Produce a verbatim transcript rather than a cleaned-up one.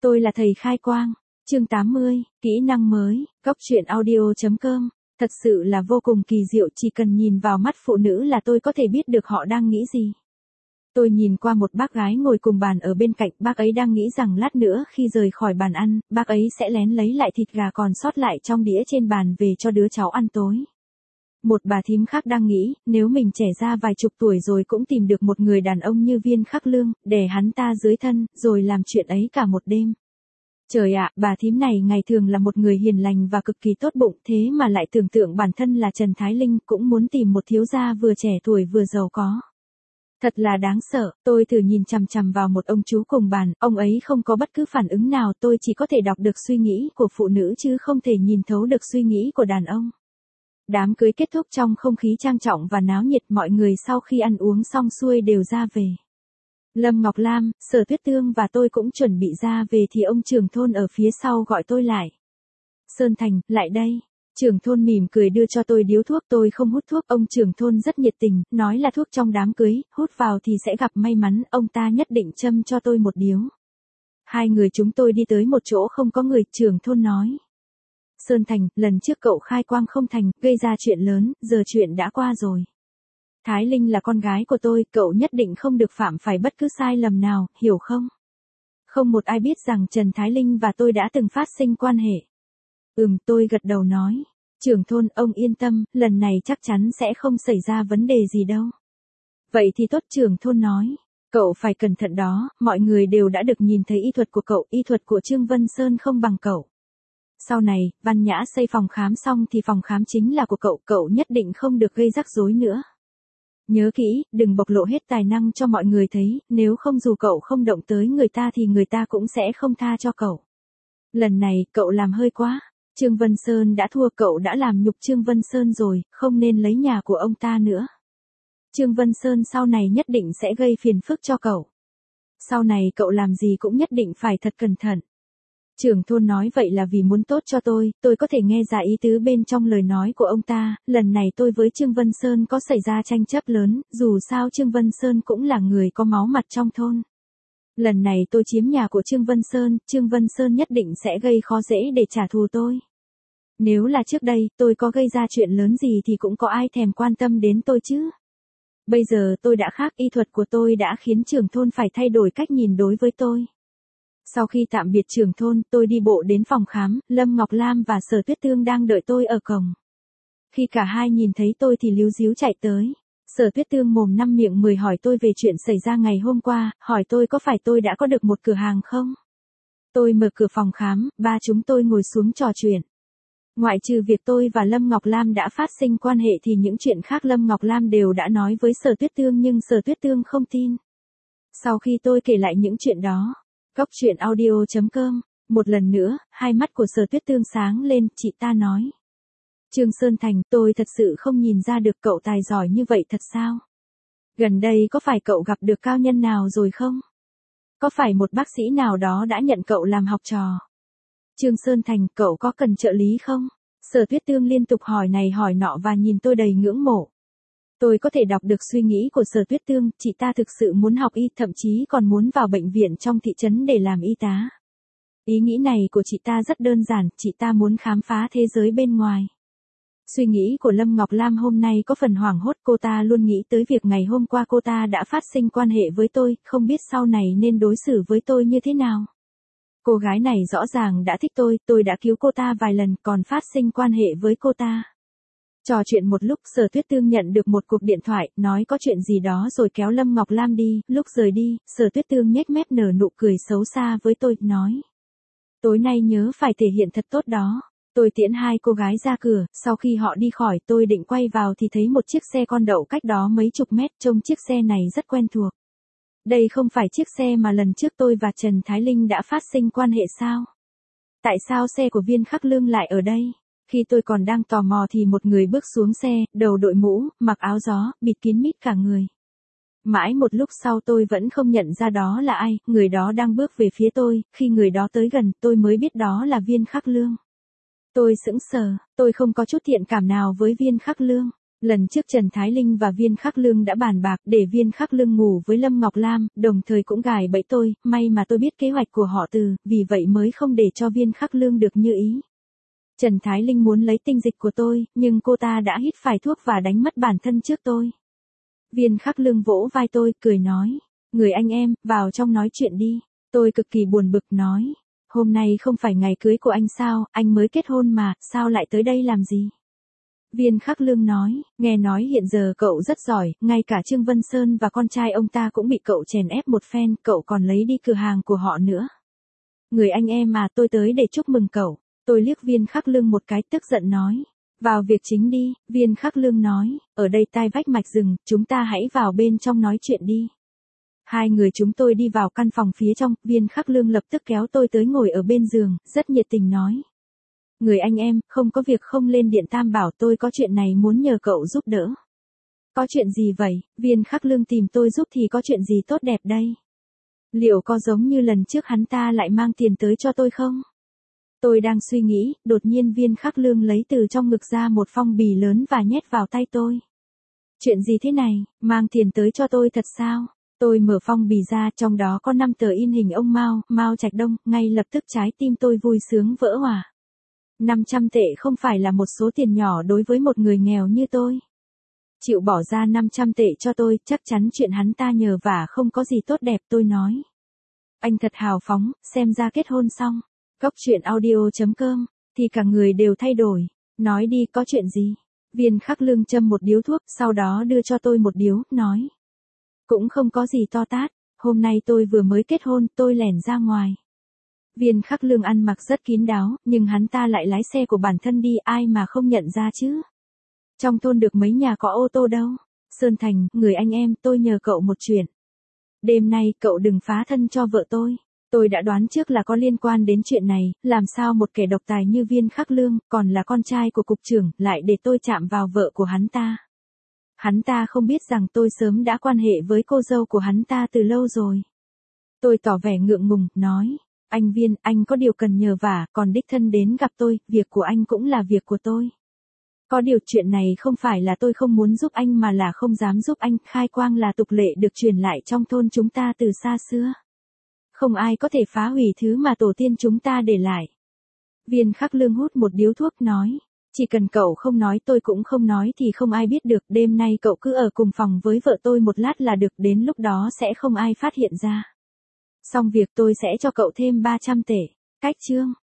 Tôi là thầy khai quang. Chương tám mươi, kỹ năng mới, góc truyện audio chấm com. Thật sự là vô cùng kỳ diệu, chỉ cần nhìn vào mắt phụ nữ là tôi có thể biết được họ đang nghĩ gì. Tôi nhìn qua một bác gái ngồi cùng bàn ở bên cạnh, bác ấy đang nghĩ rằng lát nữa khi rời khỏi bàn ăn, bác ấy sẽ lén lấy lại thịt gà còn sót lại trong đĩa trên bàn về cho đứa cháu ăn tối. Một bà thím khác đang nghĩ, nếu mình trẻ ra vài chục tuổi rồi cũng tìm được một người đàn ông như Viên Khắc Lương, đè hắn ta dưới thân, rồi làm chuyện ấy cả một đêm. Trời ạ, bà thím này ngày thường là một người hiền lành và cực kỳ tốt bụng, thế mà lại tưởng tượng bản thân là Trần Thái Linh, cũng muốn tìm một thiếu gia vừa trẻ tuổi vừa giàu có. Thật là đáng sợ, tôi thử nhìn chằm chằm vào một ông chú cùng bàn, ông ấy không có bất cứ phản ứng nào, tôi chỉ có thể đọc được suy nghĩ của phụ nữ chứ không thể nhìn thấu được suy nghĩ của đàn ông. Đám cưới kết thúc trong không khí trang trọng và náo nhiệt, mọi người sau khi ăn uống xong xuôi đều ra về. Lâm Ngọc Lam, Sở Tuyết Tương và tôi cũng chuẩn bị ra về thì ông trưởng thôn ở phía sau gọi tôi lại. Sơn Thành, lại đây. Trưởng thôn mỉm cười đưa cho tôi điếu thuốc, tôi không hút thuốc, ông trưởng thôn rất nhiệt tình, nói là thuốc trong đám cưới, hút vào thì sẽ gặp may mắn, ông ta nhất định châm cho tôi một điếu. Hai người chúng tôi đi tới một chỗ không có người, trưởng thôn nói. Sơn Thành, lần trước cậu khai quang không thành, gây ra chuyện lớn, giờ chuyện đã qua rồi. Thái Linh là con gái của tôi, cậu nhất định không được phạm phải bất cứ sai lầm nào, hiểu không? Không một ai biết rằng Trần Thái Linh và tôi đã từng phát sinh quan hệ. Ừm, tôi gật đầu nói. Trưởng thôn, ông yên tâm, lần này chắc chắn sẽ không xảy ra vấn đề gì đâu. Vậy thì tốt, trưởng thôn nói. Cậu phải cẩn thận đó, mọi người đều đã được nhìn thấy y thuật của cậu, y thuật của Trương Vân Sơn không bằng cậu. Sau này, Văn Nhã xây phòng khám xong thì phòng khám chính là của cậu, cậu nhất định không được gây rắc rối nữa. Nhớ kỹ, đừng bộc lộ hết tài năng cho mọi người thấy, nếu không dù cậu không động tới người ta thì người ta cũng sẽ không tha cho cậu. Lần này, cậu làm hơi quá. Trương Vân Sơn đã thua, cậu đã làm nhục Trương Vân Sơn rồi, không nên lấy nhà của ông ta nữa. Trương Vân Sơn sau này nhất định sẽ gây phiền phức cho cậu. Sau này cậu làm gì cũng nhất định phải thật cẩn thận. Trưởng thôn nói vậy là vì muốn tốt cho tôi, tôi có thể nghe ra ý tứ bên trong lời nói của ông ta, lần này tôi với Trương Vân Sơn có xảy ra tranh chấp lớn, dù sao Trương Vân Sơn cũng là người có máu mặt trong thôn. Lần này tôi chiếm nhà của Trương Vân Sơn, Trương Vân Sơn nhất định sẽ gây khó dễ để trả thù tôi. Nếu là trước đây, tôi có gây ra chuyện lớn gì thì cũng có ai thèm quan tâm đến tôi chứ. Bây giờ tôi đã khác, y thuật của tôi đã khiến trưởng thôn phải thay đổi cách nhìn đối với tôi. Sau khi tạm biệt trưởng thôn, tôi đi bộ đến phòng khám, Lâm Ngọc Lam và Sở Tuyết Tương đang đợi tôi ở cổng. Khi cả hai nhìn thấy tôi thì líu ríu chạy tới. Sở Tuyết Tương mồm năm miệng mười hỏi tôi về chuyện xảy ra ngày hôm qua, hỏi tôi có phải tôi đã có được một cửa hàng không? Tôi mở cửa phòng khám, ba chúng tôi ngồi xuống trò chuyện. Ngoại trừ việc tôi và Lâm Ngọc Lam đã phát sinh quan hệ thì những chuyện khác Lâm Ngọc Lam đều đã nói với Sở Tuyết Tương nhưng Sở Tuyết Tương không tin. Sau khi tôi kể lại những chuyện đó, góc truyện audio chấm com, một lần nữa, hai mắt của Sở Tuyết Tương sáng lên, chị ta nói. Trương Sơn Thành, tôi thật sự không nhìn ra được cậu tài giỏi như vậy thật sao? Gần đây có phải cậu gặp được cao nhân nào rồi không? Có phải một bác sĩ nào đó đã nhận cậu làm học trò? Trương Sơn Thành, cậu có cần trợ lý không? Sở Tuyết Tương liên tục hỏi này hỏi nọ và nhìn tôi đầy ngưỡng mộ. Tôi có thể đọc được suy nghĩ của Sở Tuyết Tương, chị ta thực sự muốn học y, thậm chí còn muốn vào bệnh viện trong thị trấn để làm y tá. Ý nghĩ này của chị ta rất đơn giản, chị ta muốn khám phá thế giới bên ngoài. Suy nghĩ của Lâm Ngọc Lam hôm nay có phần hoảng hốt, cô ta luôn nghĩ tới việc ngày hôm qua cô ta đã phát sinh quan hệ với tôi, không biết sau này nên đối xử với tôi như thế nào. Cô gái này rõ ràng đã thích tôi, tôi đã cứu cô ta vài lần còn phát sinh quan hệ với cô ta. Trò chuyện một lúc, Sở Tuyết Tương nhận được một cuộc điện thoại, nói có chuyện gì đó rồi kéo Lâm Ngọc Lam đi, lúc rời đi, Sở Tuyết Tương nhếch mép nở nụ cười xấu xa với tôi, nói. Tối nay nhớ phải thể hiện thật tốt đó. Tôi tiễn hai cô gái ra cửa, sau khi họ đi khỏi tôi định quay vào thì thấy một chiếc xe con đậu cách đó mấy chục mét, trông chiếc xe này rất quen thuộc. Đây không phải chiếc xe mà lần trước tôi và Trần Thái Linh đã phát sinh quan hệ sao? Tại sao xe của Viên Khắc Lương lại ở đây? Khi tôi còn đang tò mò thì một người bước xuống xe, đầu đội mũ, mặc áo gió, bịt kín mít cả người. Mãi một lúc sau tôi vẫn không nhận ra đó là ai, người đó đang bước về phía tôi, khi người đó tới gần tôi mới biết đó là Viên Khắc Lương. Tôi sững sờ, tôi không có chút thiện cảm nào với Viên Khắc Lương. Lần trước Trần Thái Linh và Viên Khắc Lương đã bàn bạc để Viên Khắc Lương ngủ với Lâm Ngọc Lam, đồng thời cũng gài bẫy tôi, may mà tôi biết kế hoạch của họ Từ, vì vậy mới không để cho Viên Khắc Lương được như ý. Trần Thái Linh muốn lấy tinh dịch của tôi, nhưng cô ta đã hít phải thuốc và đánh mất bản thân trước tôi. Viên Khắc Lương vỗ vai tôi, cười nói, người anh em, vào trong nói chuyện đi. Tôi cực kỳ buồn bực nói, hôm nay không phải ngày cưới của anh sao, anh mới kết hôn mà, sao lại tới đây làm gì? Viên Khắc Lương nói, nghe nói hiện giờ cậu rất giỏi, ngay cả Trương Vân Sơn và con trai ông ta cũng bị cậu chèn ép một phen, cậu còn lấy đi cửa hàng của họ nữa. Người anh em mà, tôi tới để chúc mừng cậu. Tôi liếc Viên Khắc Lương một cái, tức giận nói, vào việc chính đi. Viên Khắc Lương nói, ở đây tai vách mạch rừng, chúng ta hãy vào bên trong nói chuyện đi. Hai người chúng tôi đi vào căn phòng phía trong, Viên Khắc Lương lập tức kéo tôi tới ngồi ở bên giường, rất nhiệt tình nói. Người anh em, không có việc không lên điện tam bảo, tôi có chuyện này muốn nhờ cậu giúp đỡ. Có chuyện gì vậy? Viên Khắc Lương tìm tôi giúp thì có chuyện gì tốt đẹp đây? Liệu có giống như lần trước hắn ta lại mang tiền tới cho tôi không? Tôi đang suy nghĩ, đột nhiên Viên Khắc Lương lấy từ trong ngực ra một phong bì lớn và nhét vào tay tôi. Chuyện gì thế này, mang tiền tới cho tôi thật sao? Tôi mở phong bì ra, trong đó có năm tờ in hình ông Mao, Mao Trạch Đông, ngay lập tức trái tim tôi vui sướng vỡ òa. năm trăm tệ không phải là một số tiền nhỏ đối với một người nghèo như tôi. Chịu bỏ ra năm trăm tệ cho tôi, chắc chắn chuyện hắn ta nhờ vả không có gì tốt đẹp, tôi nói. Anh thật hào phóng, xem ra kết hôn xong. Cóc truyện audio chấm com, thì cả người đều thay đổi. Nói đi, có chuyện gì? Viên Khắc Lương châm một điếu thuốc, sau đó đưa cho tôi một điếu, nói. Cũng không có gì to tát, hôm nay tôi vừa mới kết hôn, tôi lẻn ra ngoài. Viên Khắc Lương ăn mặc rất kín đáo, nhưng hắn ta lại lái xe của bản thân đi, ai mà không nhận ra chứ. Trong thôn được mấy nhà có ô tô đâu. Sơn Thành, người anh em, tôi nhờ cậu một chuyện. Đêm nay, cậu đừng phá thân cho vợ tôi. Tôi đã đoán trước là có liên quan đến chuyện này, làm sao một kẻ độc tài như Viên Khắc Lương, còn là con trai của cục trưởng, lại để tôi chạm vào vợ của hắn ta. Hắn ta không biết rằng tôi sớm đã quan hệ với cô dâu của hắn ta từ lâu rồi. Tôi tỏ vẻ ngượng ngùng, nói, anh Viên, anh có điều cần nhờ vả, còn đích thân đến gặp tôi, việc của anh cũng là việc của tôi. Có điều chuyện này không phải là tôi không muốn giúp anh mà là không dám giúp anh, khai quang là tục lệ được truyền lại trong thôn chúng ta từ xa xưa. Không ai có thể phá hủy thứ mà tổ tiên chúng ta để lại. Viên Khắc Lương hút một điếu thuốc nói, chỉ cần cậu không nói tôi cũng không nói thì không ai biết được, đêm nay cậu cứ ở cùng phòng với vợ tôi một lát là được, đến lúc đó sẽ không ai phát hiện ra. Xong việc tôi sẽ cho cậu thêm ba trăm tệ. Cách chương